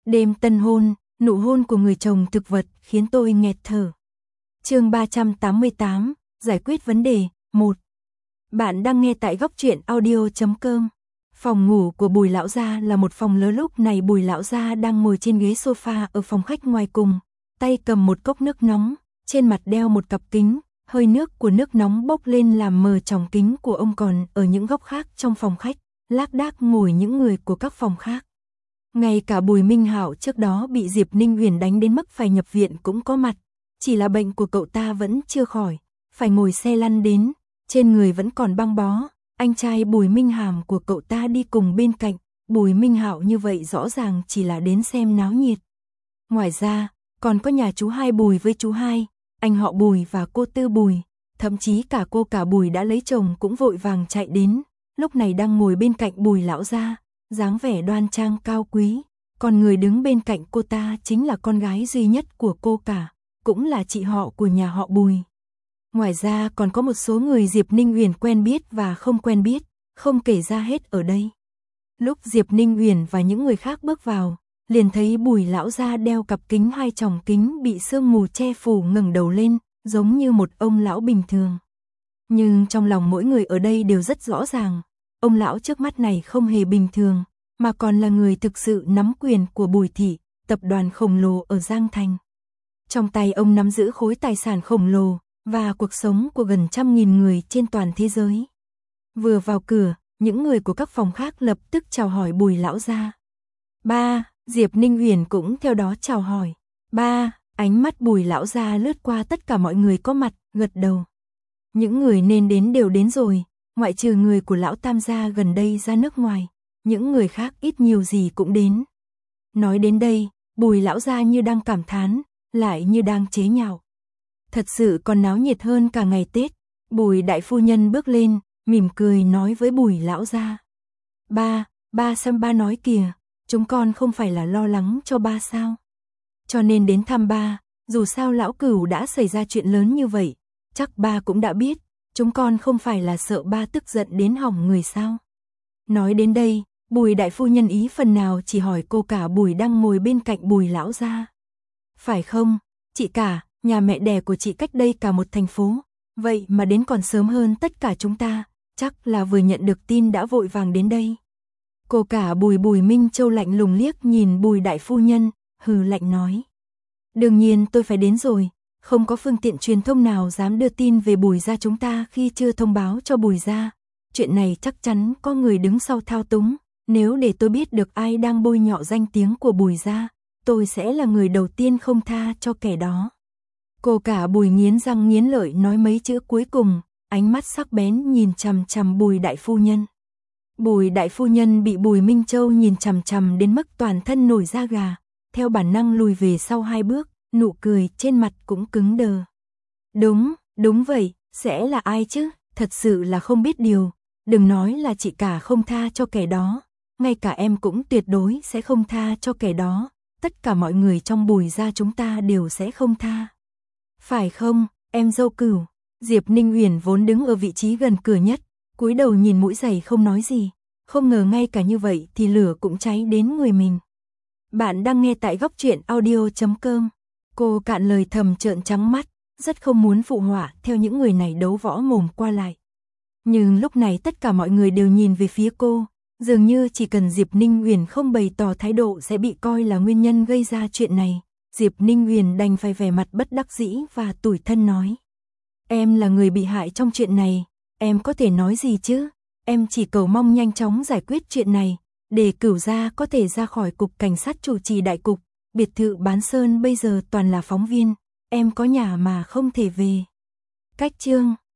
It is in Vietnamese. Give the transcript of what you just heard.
Đêm tân hôn, nụ hôn của người chồng thực vật khiến tôi nghẹt thở. Chương 388, giải quyết vấn đề, 1. Bạn đang nghe tại góc truyện audio.com. Phòng ngủ của Bùi lão gia là một phòng lớn, lúc này Bùi lão gia đang ngồi trên ghế sofa ở phòng khách ngoài cùng, tay cầm một cốc nước nóng, trên mặt đeo một cặp kính, hơi nước của nước nóng bốc lên làm mờ tròng kính của ông, còn ở những góc khác trong phòng khách, lác đác ngồi những người của các phòng khác. Ngay cả Bùi Minh Hạo trước đó bị Diệp Ninh Uyển đánh đến mức phải nhập viện cũng có mặt, chỉ là bệnh của cậu ta vẫn chưa khỏi, phải ngồi xe lăn đến, trên người vẫn còn băng bó. Anh trai Bùi Minh Hàm của cậu ta đi cùng bên cạnh, Bùi Minh Hạo như vậy rõ ràng chỉ là đến xem náo nhiệt. Ngoài ra, còn có nhà chú hai Bùi với chú hai, anh họ Bùi và cô Tư Bùi, thậm chí cả cô cả Bùi đã lấy chồng cũng vội vàng chạy đến, lúc này đang ngồi bên cạnh Bùi lão gia, dáng vẻ đoan trang cao quý, còn người đứng bên cạnh cô ta chính là con gái duy nhất của cô cả, cũng là chị họ của nhà họ Bùi. Ngoài ra còn có một số người Diệp Ninh Uyển quen biết và không quen biết, không kể ra hết ở đây. Lúc Diệp Ninh Uyển và những người khác bước vào, liền thấy Bùi lão gia đeo cặp kính, hai tròng kính bị sương mù che phủ, ngẩng đầu lên, giống như một ông lão bình thường. Nhưng trong lòng mỗi người ở đây đều rất rõ ràng, ông lão trước mắt này không hề bình thường, mà còn là người thực sự nắm quyền của Bùi thị, tập đoàn khổng lồ ở Giang Thành. Trong tay ông nắm giữ khối tài sản khổng lồ và cuộc sống của gần 100.000 người trên toàn thế giới. Vừa vào cửa, những người của các phòng khác lập tức chào hỏi Bùi lão gia. Ba, Diệp Ninh Uyển cũng theo đó chào hỏi. Ba, ánh mắt Bùi lão gia lướt qua tất cả mọi người có mặt, gật đầu. Những người nên đến đều đến rồi, ngoại trừ người của lão tam gia gần đây ra nước ngoài, những người khác ít nhiều gì cũng đến. Nói đến đây, Bùi lão gia như đang cảm thán, lại như đang chế nhạo. Thật sự còn náo nhiệt hơn cả ngày Tết. Bùi đại phu nhân bước lên, mỉm cười nói với Bùi lão gia. Ba xem ba nói kìa, chúng con không phải là lo lắng cho ba sao? Cho nên đến thăm ba, dù sao lão cửu đã xảy ra chuyện lớn như vậy, chắc ba cũng đã biết, chúng con không phải là sợ ba tức giận đến hỏng người sao? Nói đến đây, Bùi đại phu nhân ý phần nào chỉ hỏi cô cả Bùi đang ngồi bên cạnh Bùi lão gia. Phải không, chị cả, nhà mẹ đẻ của chị cách đây cả một thành phố, vậy mà đến còn sớm hơn tất cả chúng ta, chắc là vừa nhận được tin đã vội vàng đến đây. Cô cả Bùi Minh Châu lạnh lùng liếc nhìn Bùi đại phu nhân, hừ lạnh nói. Đương nhiên tôi phải đến rồi, không có phương tiện truyền thông nào dám đưa tin về Bùi gia chúng ta khi chưa thông báo cho Bùi gia. Chuyện này chắc chắn có người đứng sau thao túng, nếu để tôi biết được ai đang bôi nhọ danh tiếng của Bùi gia, tôi sẽ là người đầu tiên không tha cho kẻ đó. Cô cả Bùi nghiến răng nghiến lợi nói mấy chữ cuối cùng, ánh mắt sắc bén nhìn chằm chằm Bùi đại phu nhân. Bùi đại phu nhân bị Bùi Minh Châu nhìn chằm chằm đến mức toàn thân nổi da gà, theo bản năng lùi về sau 2 bước, nụ cười trên mặt cũng cứng đờ. Đúng vậy, sẽ là ai chứ, thật sự là không biết điều, đừng nói là chị cả không tha cho kẻ đó, ngay cả em cũng tuyệt đối sẽ không tha cho kẻ đó, tất cả mọi người trong Bùi gia chúng ta đều sẽ không tha. Phải không, em dâu Cửu? Diệp Ninh Uyển vốn đứng ở vị trí gần cửa nhất, cúi đầu nhìn mũi giày không nói gì, không ngờ ngay cả như vậy thì lửa cũng cháy đến người mình. Bạn đang nghe tại góc truyện audio.com. Cô cạn lời thầm trợn trắng mắt, rất không muốn phụ họa theo những người này đấu võ mồm qua lại. Nhưng lúc này tất cả mọi người đều nhìn về phía cô, dường như chỉ cần Diệp Ninh Uyển không bày tỏ thái độ sẽ bị coi là nguyên nhân gây ra chuyện này. Diệp Ninh Uyển đành phải vẻ mặt bất đắc dĩ và tủi thân nói. Em là người bị hại trong chuyện này, em có thể nói gì chứ? Em chỉ cầu mong nhanh chóng giải quyết chuyện này, để Cửu gia có thể ra khỏi cục cảnh sát chủ trì đại cục, biệt thự Bán Sơn bây giờ toàn là phóng viên, em có nhà mà không thể về. Cách chương